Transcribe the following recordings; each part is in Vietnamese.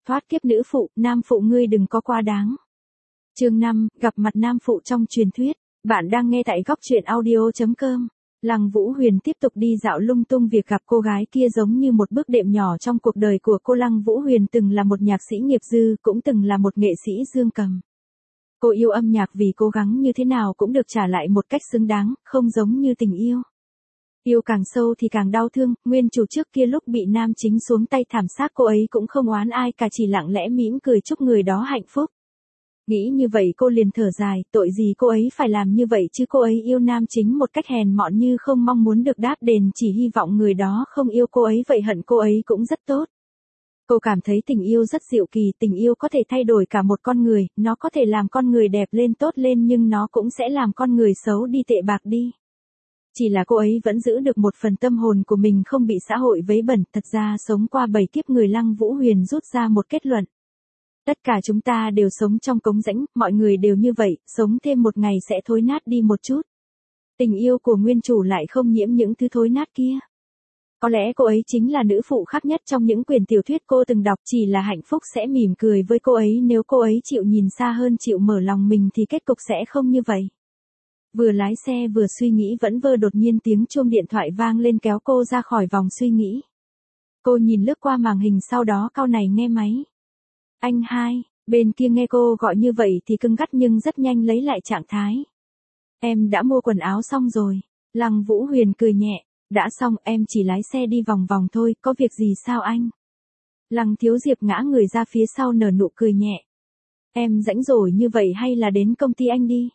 thoát kiếp nữ phụ, nam phụ ngươi đừng có quá đáng. Chương 5, gặp mặt nam phụ trong truyền thuyết. Bạn đang nghe tại góc truyện audio.com. Lăng Vũ Huyền tiếp tục đi dạo lung tung, việc gặp cô gái kia giống như một bước đệm nhỏ trong cuộc đời của cô. Lăng Vũ Huyền từng là một nhạc sĩ nghiệp dư, cũng từng là một nghệ sĩ dương cầm. Cô yêu âm nhạc vì cố gắng như thế nào cũng được trả lại một cách xứng đáng, không giống như tình yêu. Yêu càng sâu thì càng đau thương, nguyên chủ trước kia lúc bị nam chính xuống tay thảm sát cô ấy cũng không oán ai cả, chỉ lặng lẽ mỉm cười chúc người đó hạnh phúc. Nghĩ như vậy cô liền thở dài, tội gì cô ấy phải làm như vậy chứ, cô ấy yêu nam chính một cách hèn mọn như không mong muốn được đáp đền, chỉ hy vọng người đó không yêu cô ấy vậy hận cô ấy cũng rất tốt. Cô cảm thấy tình yêu rất diệu kỳ, tình yêu có thể thay đổi cả một con người, nó có thể làm con người đẹp lên tốt lên nhưng nó cũng sẽ làm con người xấu đi tệ bạc đi. Chỉ là cô ấy vẫn giữ được một phần tâm hồn của mình không bị xã hội vấy bẩn. Thật ra sống qua 7 kiếp người, Lăng Vũ Huyền rút ra một kết luận. Tất cả chúng ta đều sống trong cống rãnh, mọi người đều như vậy, sống thêm một ngày sẽ thối nát đi một chút. Tình yêu của nguyên chủ lại không nhiễm những thứ thối nát kia. Có lẽ cô ấy chính là nữ phụ khác nhất trong những quyển tiểu thuyết cô từng đọc, chỉ là hạnh phúc sẽ mỉm cười với cô ấy nếu cô ấy chịu nhìn xa hơn, chịu mở lòng mình thì kết cục sẽ không như vậy. Vừa lái xe vừa suy nghĩ vẩn vơ, đột nhiên tiếng chuông điện thoại vang lên kéo cô ra khỏi vòng suy nghĩ. Cô nhìn lướt qua màn hình, sau đó cau này nghe máy. Anh hai, bên kia nghe cô gọi như vậy thì cứng gắt nhưng rất nhanh lấy lại trạng thái. Em đã mua quần áo xong rồi. Lăng Vũ Huyền cười nhẹ. Đã xong, em chỉ lái xe đi vòng vòng thôi, có việc gì sao anh? Lăng Thiếu Diệp ngã người ra phía sau nở nụ cười nhẹ. Em rảnh rỗi như vậy hay là đến công ty anh đi?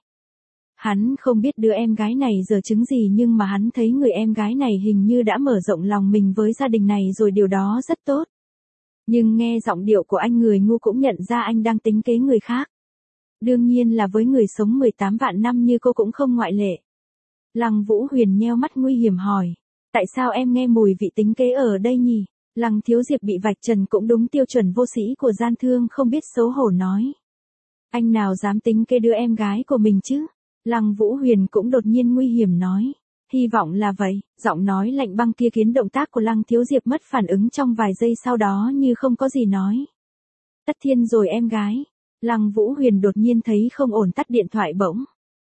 Hắn không biết đứa em gái này giờ chứng gì, nhưng mà hắn thấy người em gái này hình như đã mở rộng lòng mình với gia đình này rồi, điều đó rất tốt. Nhưng nghe giọng điệu của anh, người ngu cũng nhận ra anh đang tính kế người khác. Đương nhiên là với người sống 18 vạn năm như cô cũng không ngoại lệ. Lăng Vũ Huyền nheo mắt nguy hiểm hỏi. Tại sao em nghe mùi vị tính kế ở đây nhỉ? Lăng Thiếu Diệp bị vạch trần cũng đúng tiêu chuẩn vô sĩ của gian thương, không biết xấu hổ nói. Anh nào dám tính kế đứa em gái của mình chứ? Lăng Vũ Huyền cũng đột nhiên nguy hiểm nói. Hy vọng là vậy. Giọng nói lạnh băng kia khiến động tác của Lăng Thiếu Diệp mất phản ứng trong vài giây, sau đó như không có gì nói. Tất thiên rồi em gái. Lăng Vũ Huyền đột nhiên thấy không ổn, tắt điện thoại bỗng.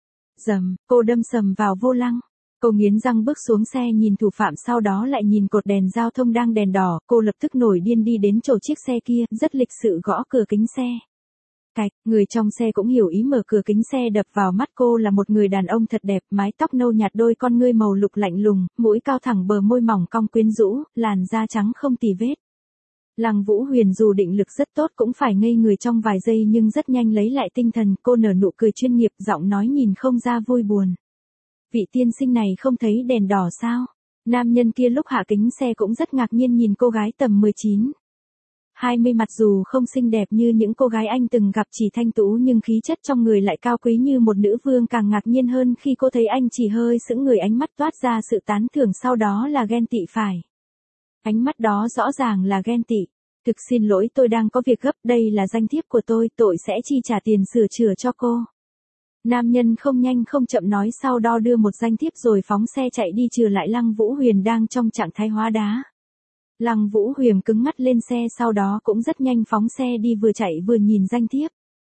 Dầm, cô đâm sầm vào vô lăng. Cô nghiến răng bước xuống xe, nhìn thủ phạm, sau đó lại nhìn cột đèn giao thông đang đèn đỏ, cô lập tức nổi điên đi đến chỗ chiếc xe kia, rất lịch sự gõ cửa kính xe. Cạch, người trong xe cũng hiểu ý mở cửa kính xe, đập vào mắt cô là một người đàn ông thật đẹp, mái tóc nâu nhạt, đôi con ngươi màu lục lạnh lùng, mũi cao thẳng, bờ môi mỏng cong quyến rũ, làn da trắng không tì vết. Lăng Vũ Huyền dù định lực rất tốt cũng phải ngây người trong vài giây, nhưng rất nhanh lấy lại tinh thần, cô nở nụ cười chuyên nghiệp, giọng nói nhìn không ra vui buồn. Vị tiên sinh này không thấy đèn đỏ sao? Nam nhân kia lúc hạ kính xe cũng rất ngạc nhiên nhìn cô gái tầm 19, 20, mặc dù không xinh đẹp như những cô gái anh từng gặp, chỉ thanh tú nhưng khí chất trong người lại cao quý như một nữ vương. Càng ngạc nhiên hơn khi cô thấy anh chỉ hơi sững người, ánh mắt toát ra sự tán thưởng, sau đó là ghen tị phải. Ánh mắt đó rõ ràng là ghen tị. Thực xin lỗi, tôi đang có việc gấp, đây là danh thiếp của tôi sẽ chi trả tiền sửa chữa cho cô. Nam nhân không nhanh không chậm nói, sau đó đưa một danh thiếp rồi phóng xe chạy đi, trừ lại Lăng Vũ Huyền đang trong trạng thái hóa đá. Lăng Vũ Huyền cứng mắt lên xe, sau đó cũng rất nhanh phóng xe đi, vừa chạy vừa nhìn danh thiếp.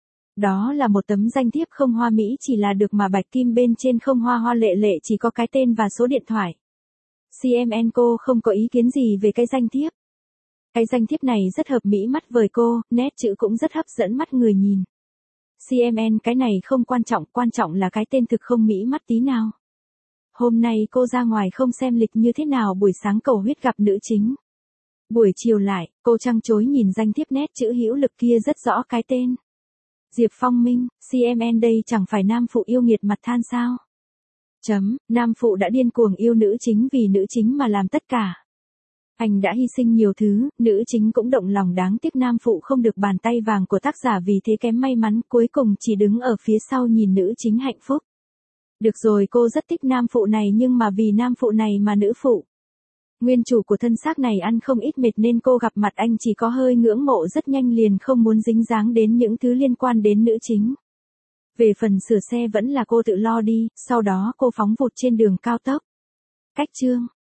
Đó là một tấm danh thiếp không hoa mỹ, chỉ là được mà bạch kim bên trên, không hoa hoa lệ lệ, chỉ có cái tên và số điện thoại. CMN cô không có ý kiến gì về cái danh thiếp. Cái danh thiếp này rất hợp mỹ mắt với cô, nét chữ cũng rất hấp dẫn mắt người nhìn. CMN cái này không quan trọng là cái tên thực không mỹ mắt tí nào. Hôm nay cô ra ngoài không xem lịch như thế nào, buổi sáng cầu huyết gặp nữ chính. Buổi chiều lại, cô trăng chối nhìn danh thiếp, nét chữ hữu lực kia rất rõ cái tên. Diệp Phong Minh, CMN đây chẳng phải nam phụ yêu nghiệt mặt than sao? Nam phụ đã điên cuồng yêu nữ chính, vì nữ chính mà làm tất cả. Anh đã hy sinh nhiều thứ, nữ chính cũng động lòng, đáng tiếc nam phụ không được bàn tay vàng của tác giả, vì thế kém may mắn, cuối cùng chỉ đứng ở phía sau nhìn nữ chính hạnh phúc. Được rồi, cô rất thích nam phụ này, nhưng mà vì nam phụ này mà nữ phụ, nguyên chủ của thân xác này ăn không ít mệt, nên cô gặp mặt anh chỉ có hơi ngưỡng mộ, rất nhanh liền không muốn dính dáng đến những thứ liên quan đến nữ chính. Về phần sửa xe vẫn là cô tự lo đi, sau đó cô phóng vụt trên đường cao tốc. Cách chương